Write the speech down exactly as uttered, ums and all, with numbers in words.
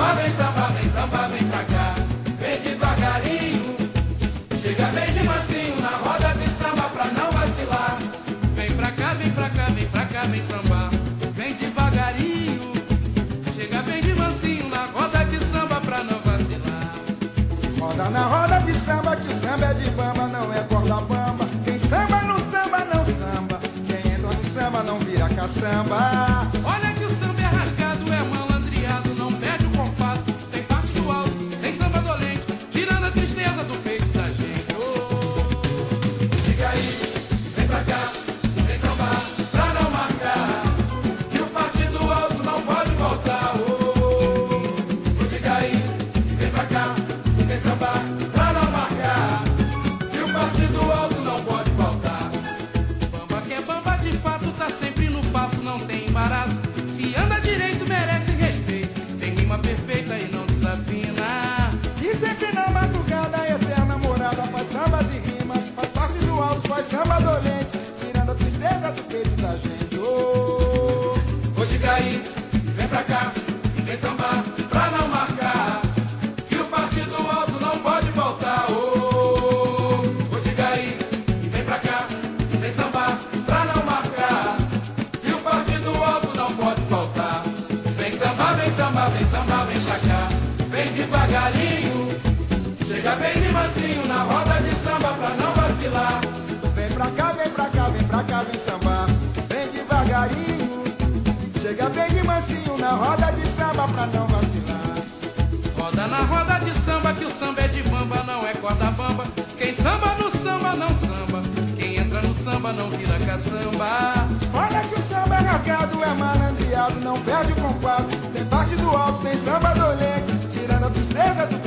samba, vem samba, vem samba, vem pra cá. Vem devagarinho, chega bem de mansinho na roda de samba pra não vacilar. Vem pra cá, vem pra cá, vem pra cá, vem sambar. Vem devagarinho, chega bem de mansinho na roda de samba pra não vacilar. Roda na roda de samba que o samba é de bamba, não é corda bamba. Quem samba no samba não samba, quem entra no samba não vira caçamba. Olha que o samba é rasgado, é malandreado, não perde o compasso. Tem parte do alto, tem samba dolente, tirando a tristeza do peito da gente. Oh. Diga aí, vem pra cá, vem sambar pra não marcar, que o partido alto não pode voltar. Oh. Diga aí, vem pra cá, vem sambar pra não marcar, que o partido alto não pode voltar. Bamba que é bamba de fato, tá sempre no passo, não tem embaraço. Se anda direito, merece respeito. Tem rima perfeita e não desafina. E sempre na madrugada, eterna morada, faz sambas e rimas, faz parte do alto, faz samba dolente, tirando a tristeza do peito da gente. Oh. Ô diga aí, vem pra cá, vem sambar pra não marcar, que o partido alto não pode voltar. Ô, ô diga aí, vem pra cá, vem sambar pra não marcar, que o partido alto não pode voltar. Vem sambar, vem sambar, vem sambar, vem pra cá, vem devagarinho, chega bem de mansinho na roda de samba pra não vacilar. Vem pra cá, vem pra cá, vem pra cá, vem sambar, vem devagarinho, chega bem de mansinho na roda de samba pra não vacilar. Roda na roda de samba que o samba é de bamba, não é corda bamba. Quem samba no samba não samba, quem entra no samba não vira caçamba. Olha que o samba é rasgado, é malandreado, não perde o compasso. Tem parte do alto, tem samba dolente, tirando a tristeza do